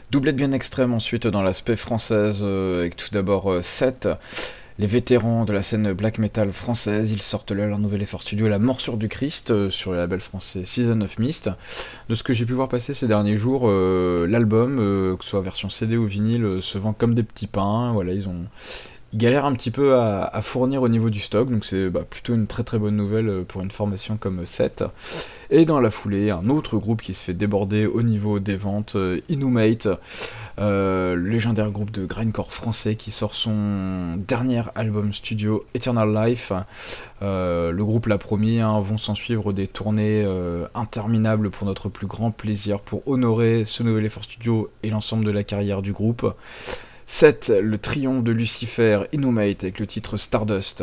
Doublette bien extrême ensuite dans l'aspect française, avec tout d'abord Seth, les vétérans de la scène black metal française. Ils sortent là leur nouvel effort studio La Morsure du Christ sur le label français Season of Mist. De ce que j'ai pu voir passer ces derniers jours, l'album, que ce soit version CD ou vinyle, se vend comme des petits pains. Voilà, ils galèrent un petit peu à fournir au niveau du stock, donc c'est plutôt une très très bonne nouvelle pour une formation comme 7. Et dans la foulée, un autre groupe qui se fait déborder au niveau des ventes, Inhumate, le légendaire groupe de grindcore français qui sort son dernier album studio Eternal Life. Le groupe l'a promis, vont s'en suivre des tournées interminables pour notre plus grand plaisir, pour honorer ce nouvel effort studio et l'ensemble de la carrière du groupe. 7, le triomphe de Lucifer, Inhumate avec le titre Stardust.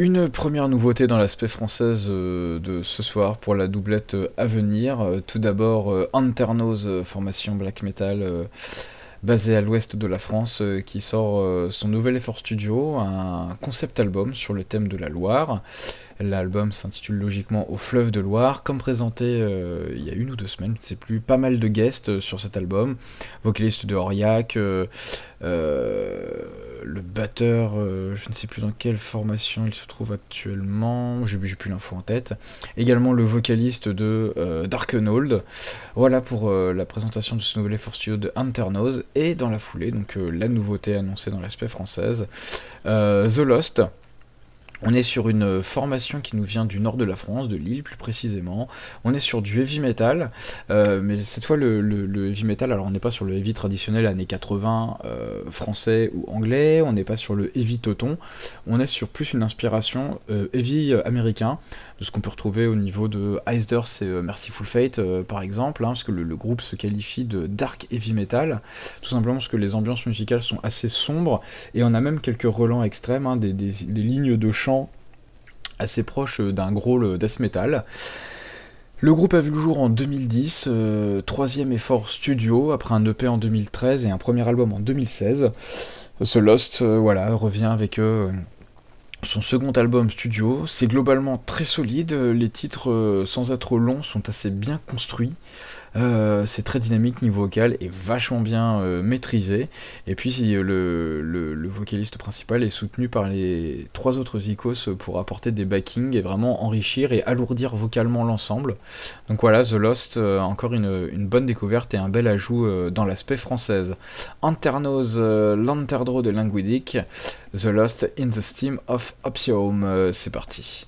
Une première nouveauté dans l'aspect française de ce soir pour la doublette à venir. Tout d'abord, Anternos, formation black metal basée à l'ouest de la France, qui sort son nouvel effort studio, un concept album sur le thème de la Loire. L'album s'intitule logiquement Au fleuve de Loire. Comme présenté il y a 1 ou 2 semaines, je ne sais plus, pas mal de guests sur cet album. Vocaliste de Aurillac, le batteur, je ne sais plus dans quelle formation il se trouve actuellement, j'ai plus l'info en tête. Également le vocaliste de Darkenhold. Voilà pour la présentation de ce nouvel effort studio de Anternos. Et dans la foulée, donc la nouveauté annoncée dans l'aspect française, The Lost. On est sur une formation qui nous vient du nord de la France, de Lille plus précisément. On est sur du heavy metal, mais cette fois le heavy metal, alors on n'est pas sur le heavy traditionnel années 80 français ou anglais, on n'est pas sur le heavy teuton, on est sur plus une inspiration heavy américain, de ce qu'on peut retrouver au niveau de Ice Earth et Merciful Fate par exemple, parce que le groupe se qualifie de dark heavy metal, tout simplement parce que les ambiances musicales sont assez sombres, et on a même quelques relents extrêmes, des lignes de chant assez proches d'un growl death metal. Le groupe a vu le jour en 2010, troisième effort studio, après un EP en 2013 et un premier album en 2016. The Lost revient avec son second album studio. C'est globalement très solide, les titres sans être longs sont assez bien construits. C'est très dynamique niveau vocal et vachement bien maîtrisé. Et puis le vocaliste principal est soutenu par les 3 autres icos pour apporter des backings et vraiment enrichir et alourdir vocalement l'ensemble. Donc voilà, The Lost, encore une bonne découverte et un bel ajout dans l'aspect française. Anternos, Lanterdro de Linguidic, The Lost in the Steam of Opium, c'est parti.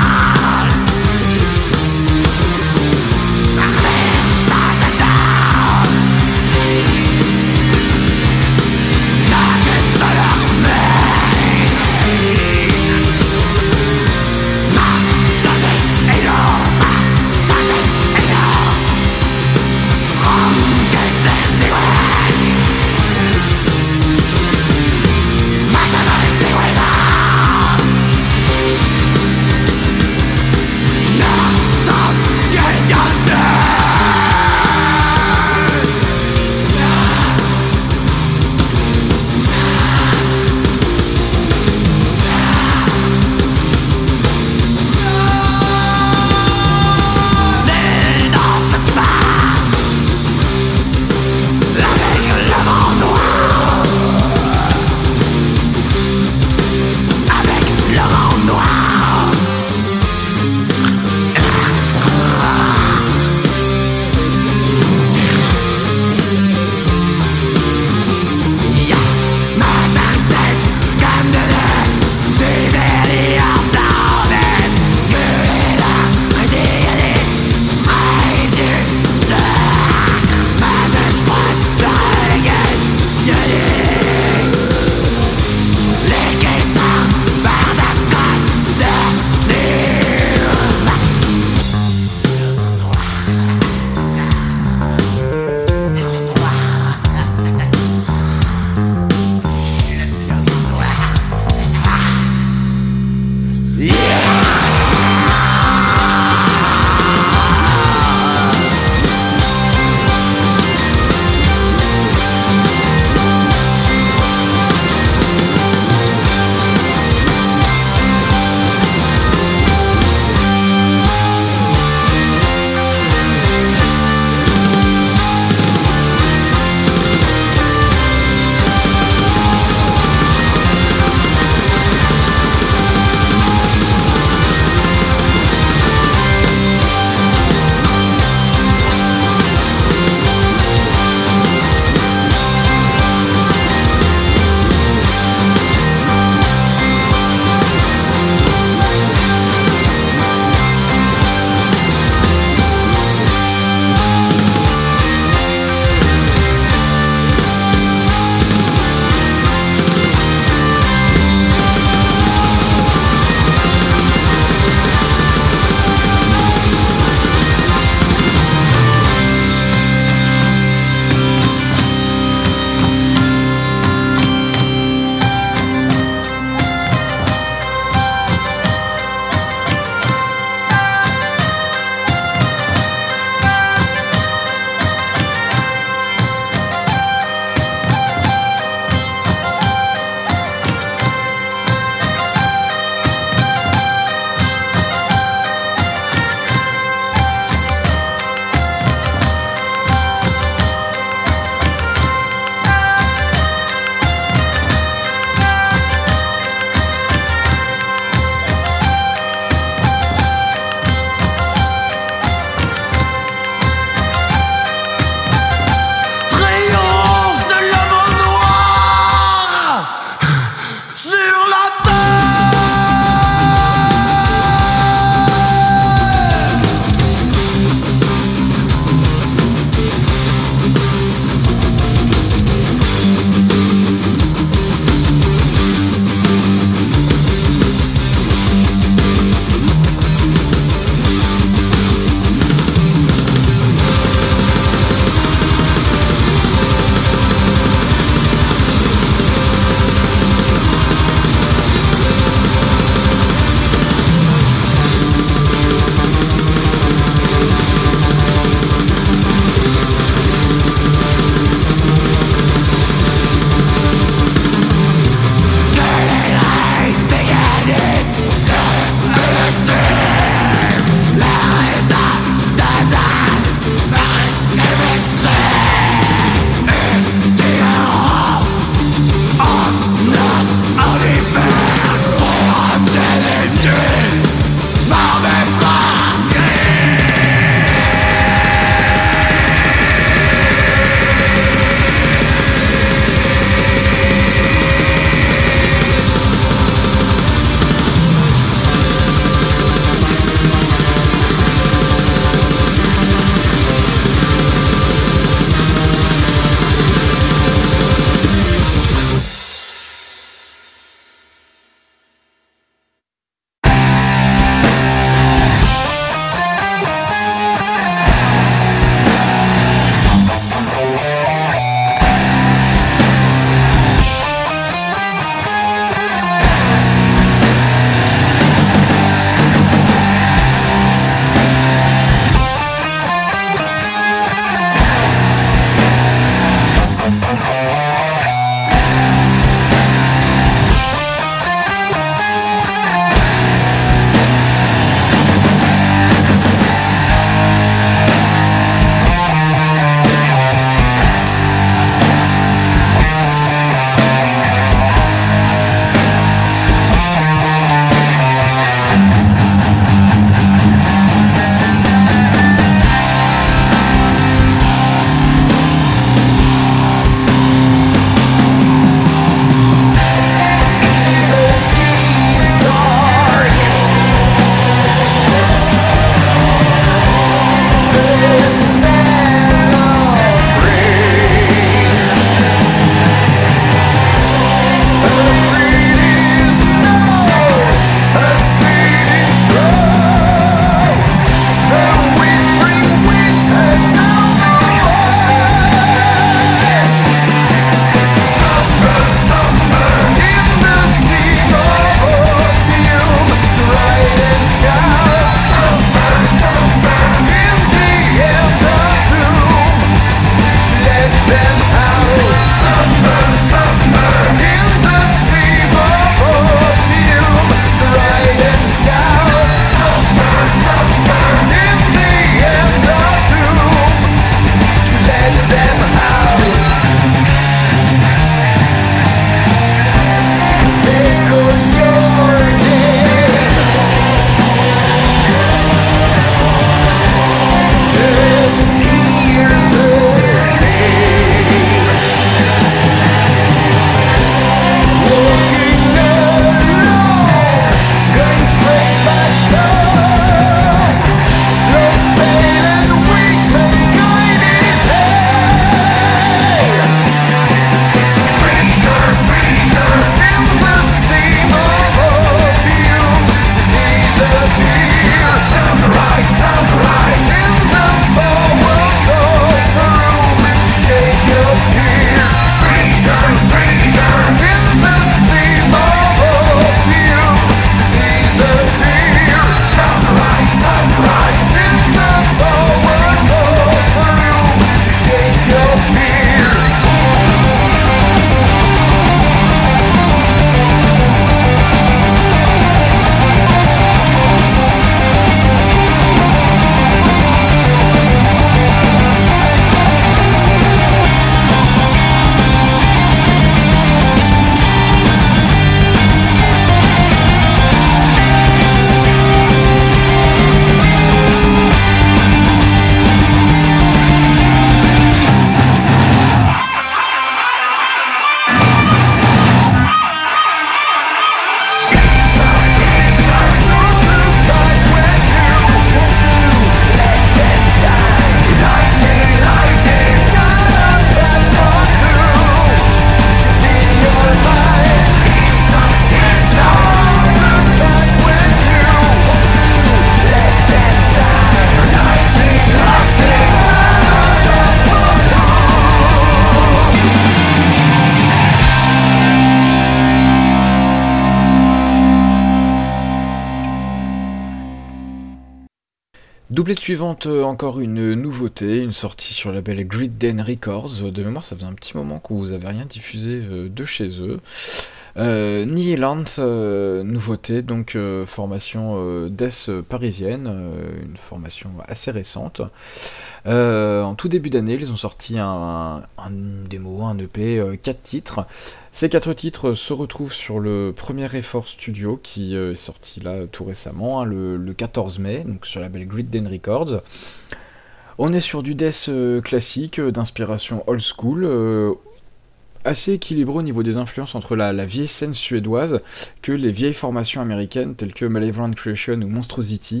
Doublette suivante, encore une nouveauté, une sortie sur le label Great Den Records. De mémoire, ça faisait un petit moment que vous avez rien diffusé de chez eux. Nihilant, nouveauté, donc formation death parisienne, une formation assez récente. En tout début d'année, ils ont sorti un démo, un EP, 4 titres. Ces 4 titres se retrouvent sur le premier effort studio qui est sorti là tout récemment, hein, le 14 mai, donc sur la label Great Den Records. On est sur du death classique, d'inspiration old school, assez équilibré au niveau des influences entre la vieille scène suédoise que les vieilles formations américaines telles que Malevolent Creation ou Monstrosity.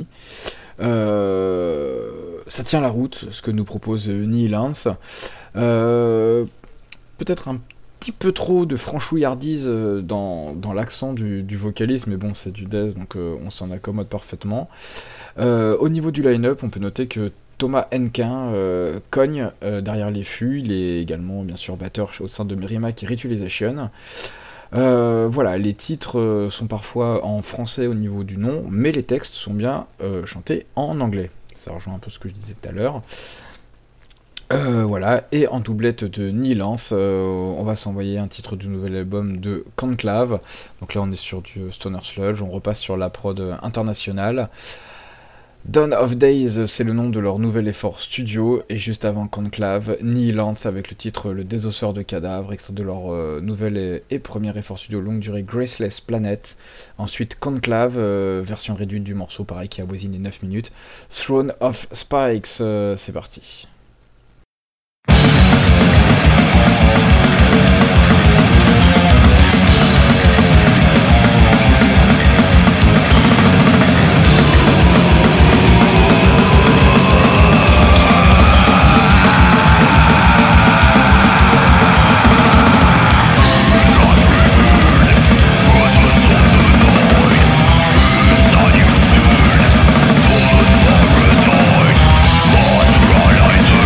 Ça tient la route, ce que nous propose Nihilance. Peut-être un petit peu trop de franchouillardise dans l'accent du vocaliste, mais bon, c'est du death, donc on s'en accommode parfaitement. Au niveau du line-up, on peut noter que Thomas Henkin cogne derrière les fûts. Il est également bien sûr batteur au sein de Merrimack et Ritualization. Voilà, les titres sont parfois en français au niveau du nom, mais les textes sont bien chantés en anglais. Ça rejoint un peu ce que je disais tout à l'heure. Voilà, et en doublette de Nihilance, on va s'envoyer un titre du nouvel album de Conclave. Donc là on est sur du Stoner Sludge, on repasse sur la prod internationale. Dawn of Days, c'est le nom de leur nouvel effort studio, et juste avant Conclave, Nihilant avec le titre Le Désosseur de cadavres, extrait de leur nouvel et premier effort studio longue durée Graceless Planet. Ensuite Conclave, version réduite du morceau, pareil qui avoisine les 9 minutes. Throne of Spikes, c'est parti. Realize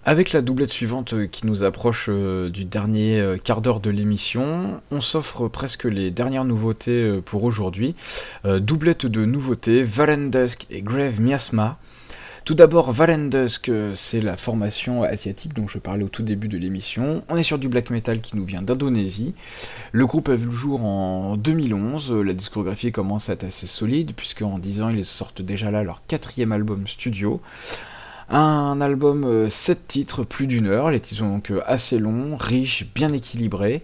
Avec la doublette suivante qui nous approche du dernier quart d'heure de l'émission, on s'offre presque les dernières nouveautés pour aujourd'hui. Doublette de nouveautés, Valendusk et Grave Miasma. Tout d'abord, Valendusk, c'est la formation asiatique dont je parlais au tout début de l'émission. On est sur du black metal qui nous vient d'Indonésie. Le groupe a vu le jour en 2011. La discographie commence à être assez solide, puisque en 10 ans, ils sortent déjà là leur 4e album studio. Un album 7 titres, plus d'1 heure. Les titres sont donc assez longs, riches, bien équilibrés.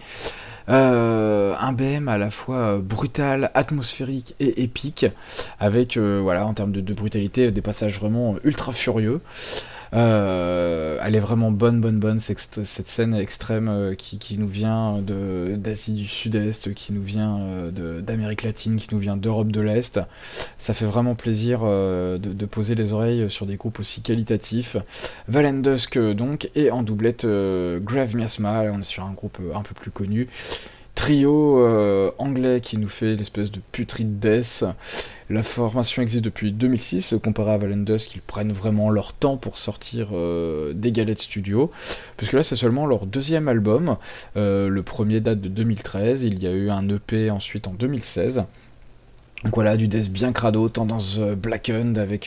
Un BM à la fois brutal, atmosphérique et épique, avec en termes de brutalité, des passages vraiment ultra furieux. Elle est vraiment bonne, cette scène extrême qui nous vient d'Asie du Sud-Est, qui nous vient d'Amérique latine, qui nous vient d'Europe de l'Est. Ça fait vraiment plaisir de poser les oreilles sur des groupes aussi qualitatifs. Valendusk donc, et en doublette Grave Miasma, on est sur un groupe un peu plus connu. Trio anglais qui nous fait l'espèce de putrid death. La formation existe depuis 2006, comparé à Valendusk, ils prennent vraiment leur temps pour sortir des galettes studio, puisque là c'est seulement leur 2e album, le premier date de 2013, il y a eu un EP ensuite en 2016, donc voilà, du death bien crado, tendance blackened avec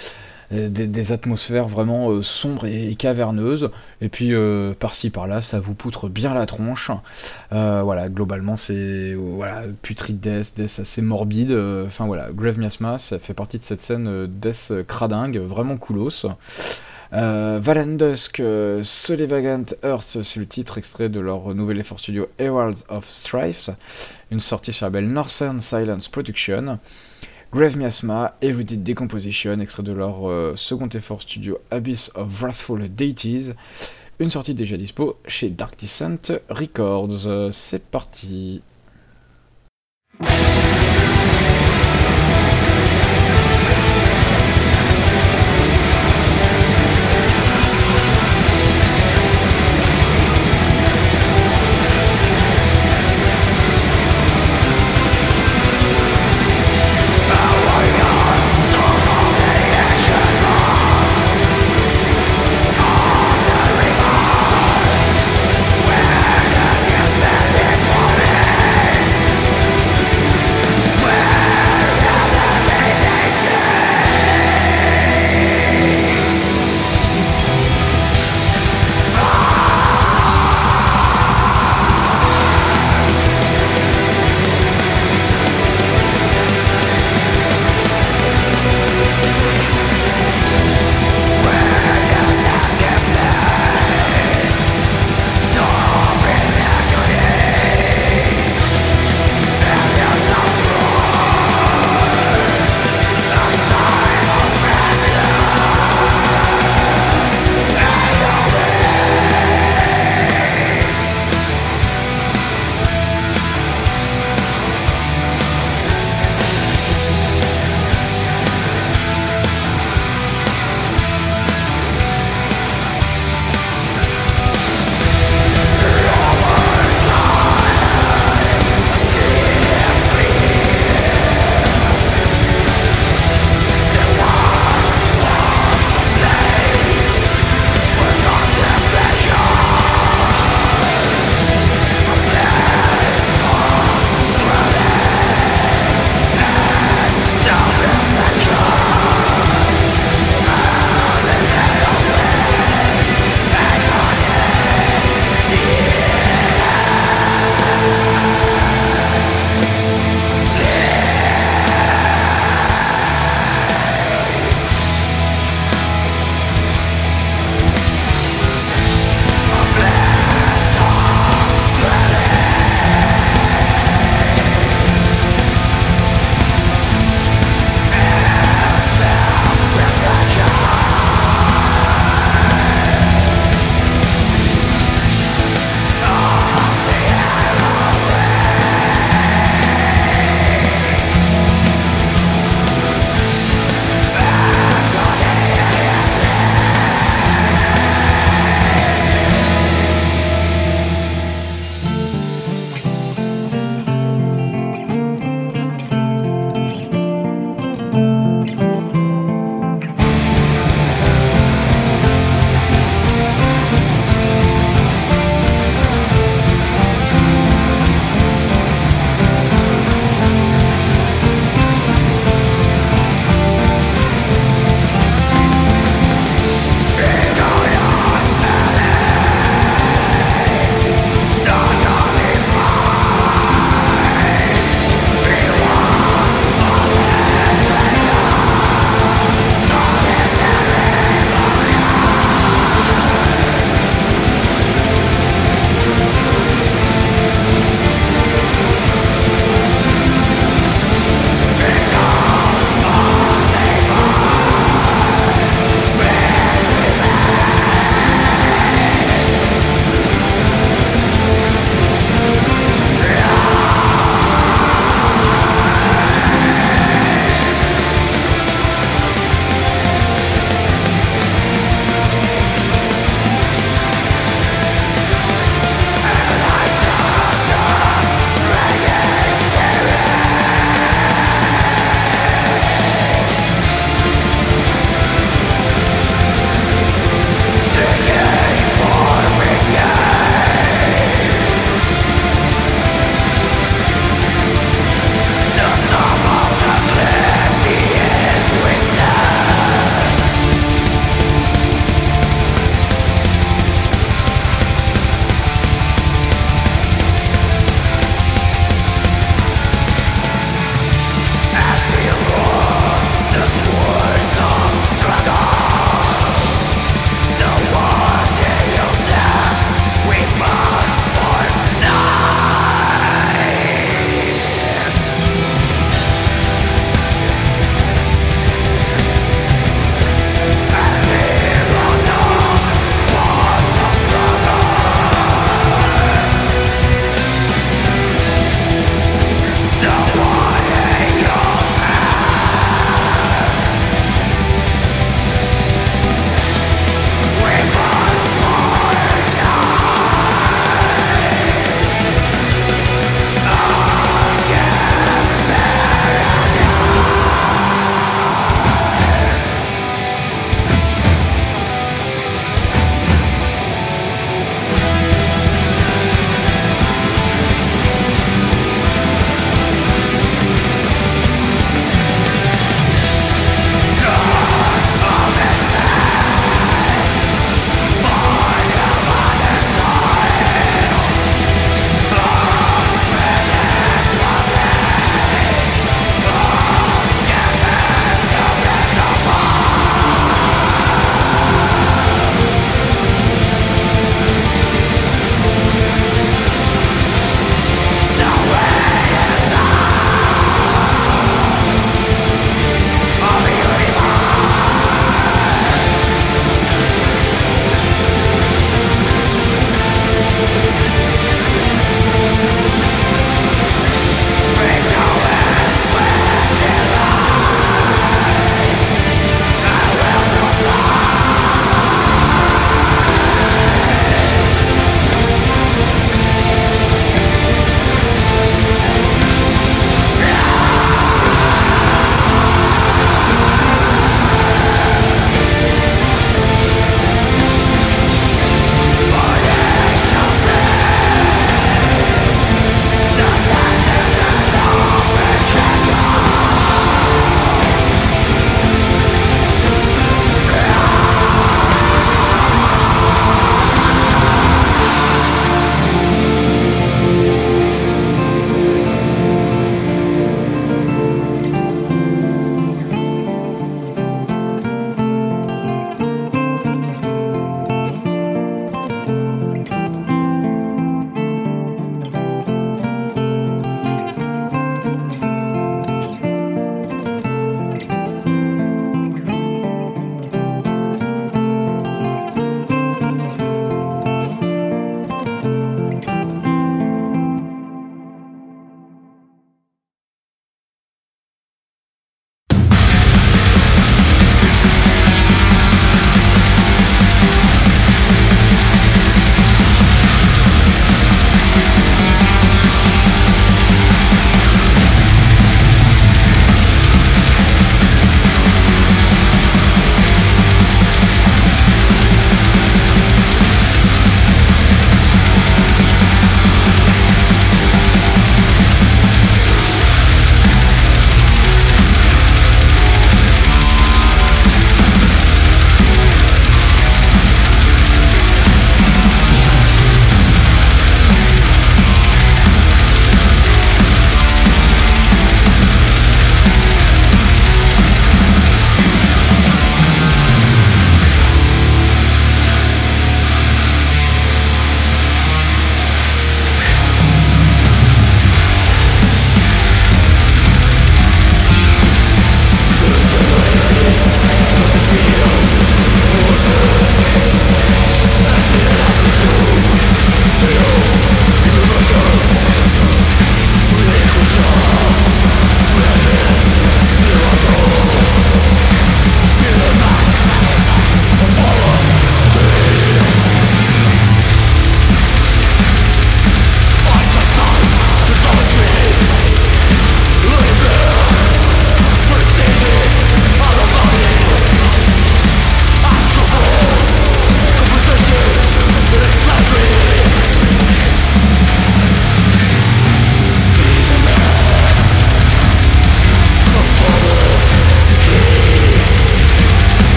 des atmosphères vraiment sombres et caverneuses, et puis par-ci par-là ça vous poutre bien la tronche. Globalement c'est putrid death assez morbide, Grave Miasma ça fait partie de cette scène death cradingue, vraiment coolos. Valendusk, Solevagant Earth, c'est le titre extrait de leur nouvel effort studio Heralds of Strife, une sortie sur la label Northern Silence Production. Grave Miasma, Erudite Decomposition, extrait de leur second effort studio Abyss of Wrathful Deities, une sortie déjà dispo chez Dark Descent Records. C'est parti. Where the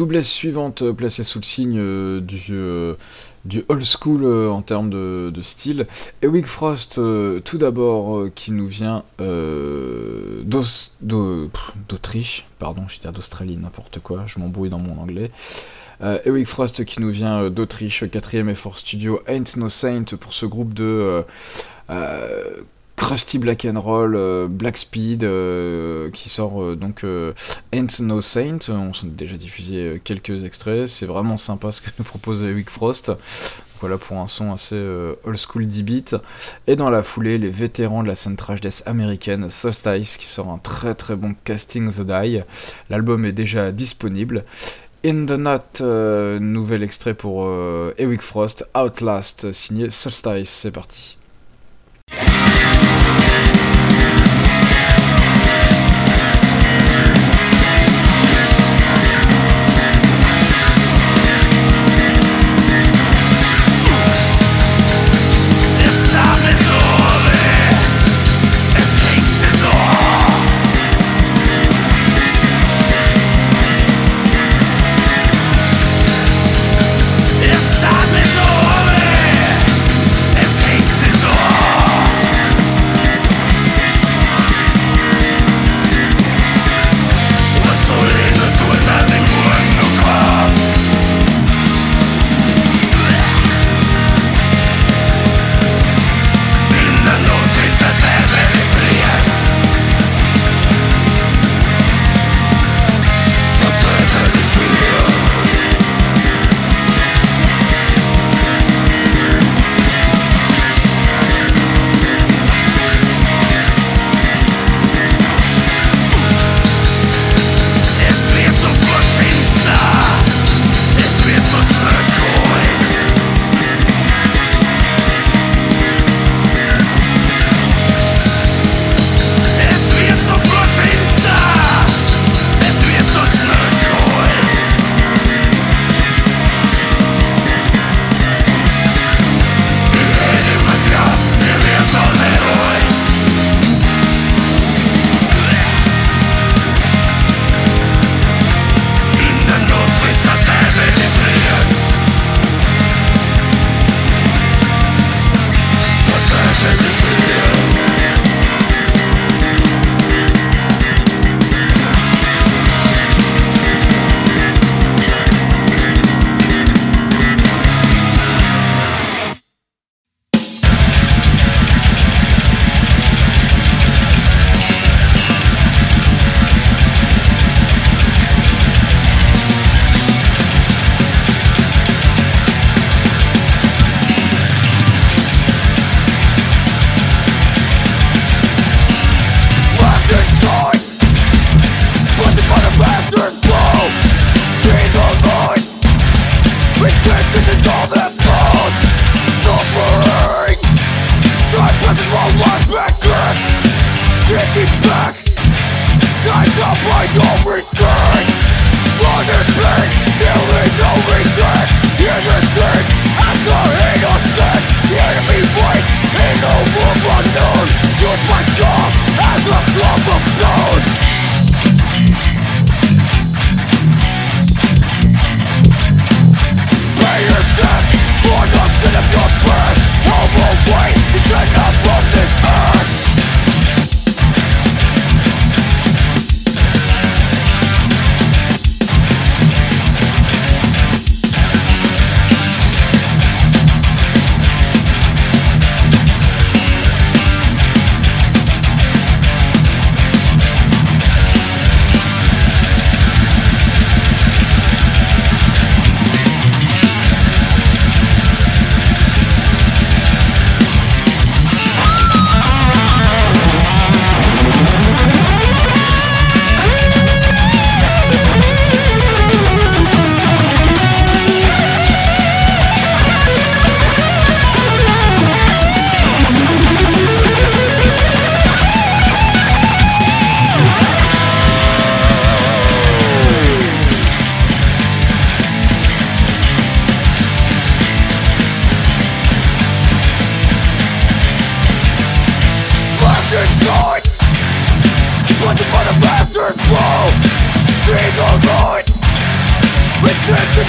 doublesse suivante placée sous le signe du old school en termes de style. Eric Frost, tout d'abord, qui nous vient d'Autriche, pardon, je vais dire d'Australie, n'importe quoi, je m'embrouille dans mon anglais. Eric Frost qui nous vient d'Autriche, 4ème effort studio, Ain't No Saint pour ce groupe de crusty black and roll, Black Speed, qui sort donc Ain't No Saint. On s'en a déjà diffusé quelques extraits, c'est vraiment sympa ce que nous propose Eric Frost. Voilà pour un son assez old school 10 bits. Et dans la foulée, les vétérans de la scène trash death américaine, Solstice, qui sort un très très bon Casting the Die. L'album est déjà disponible. In the Night, nouvel extrait pour Eric Frost, Outlast, signé Solstice, c'est parti.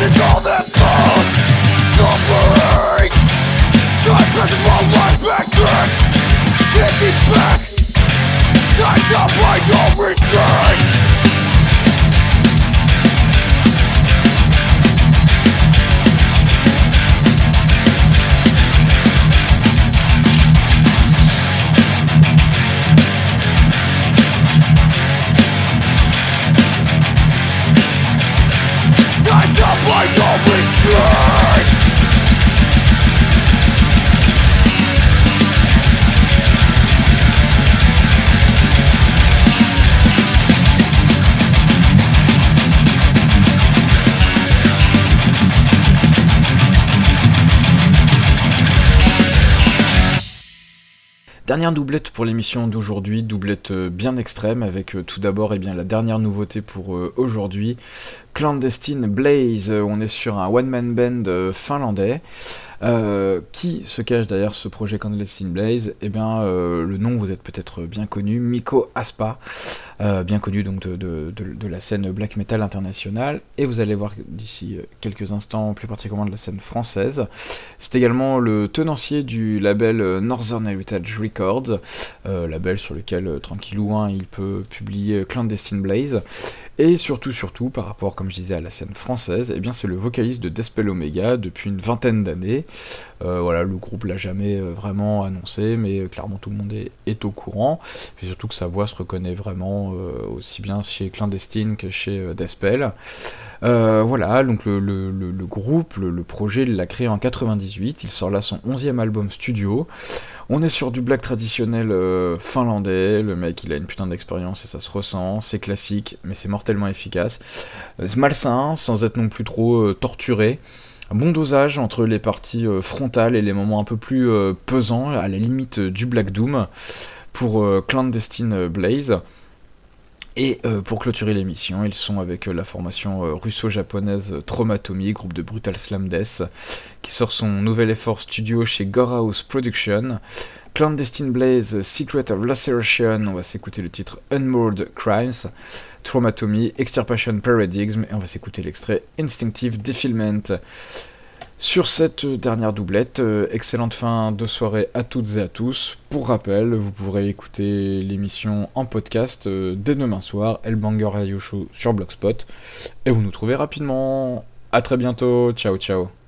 is all that found. Suffering. Time passes while I'm back then. Thinking back. Time to find no restraint. Time to find no restraint. Dernière doublette pour l'émission d'aujourd'hui, doublette bien extrême avec tout d'abord la dernière nouveauté pour aujourd'hui, Clandestine Blaze. On est sur un one-man band finlandais. Qui se cache derrière ce projet Clandestine Blaze? Le nom vous êtes peut-être bien connu, Mikko Aspa, bien connu donc de la scène black metal internationale, et vous allez voir d'ici quelques instants plus particulièrement de la scène française. C'est également le tenancier du label Northern Heritage Records, label sur lequel tranquillou il peut publier Clandestine Blaze. Et surtout, par rapport, comme je disais, à la scène française, c'est le vocaliste de Deathspell Omega depuis une vingtaine d'années. Le groupe l'a jamais vraiment annoncé, mais clairement tout le monde est au courant. Et surtout que sa voix se reconnaît vraiment aussi bien chez Clandestine que chez Deathspell. Donc le groupe, le projet, il l'a créé en 98, il sort là son 11e album studio. On est sur du black traditionnel finlandais, le mec il a une putain d'expérience et ça se ressent, c'est classique mais c'est mortellement efficace. C'est malsain, sans être non plus trop torturé. Un bon dosage entre les parties frontales et les moments un peu plus pesants, à la limite du Black Doom, pour Clandestine Blaze. Et pour clôturer l'émission, ils sont avec la formation russo-japonaise Traumatomy, groupe de Brutal Slam Death, qui sort son nouvel effort studio chez Gorehouse Production. Clandestine Blaze, Secret of Laceration, on va s'écouter le titre Unmoored Crimes. Traumatomy, Extirpation Paradigm, et on va s'écouter l'extrait Instinctive Defilement. Sur cette dernière doublette, excellente fin de soirée à toutes et à tous. Pour rappel, vous pourrez écouter l'émission en podcast dès demain soir, Hellbanger Radio Show sur Blogspot, et vous nous trouvez rapidement. À très bientôt, ciao ciao.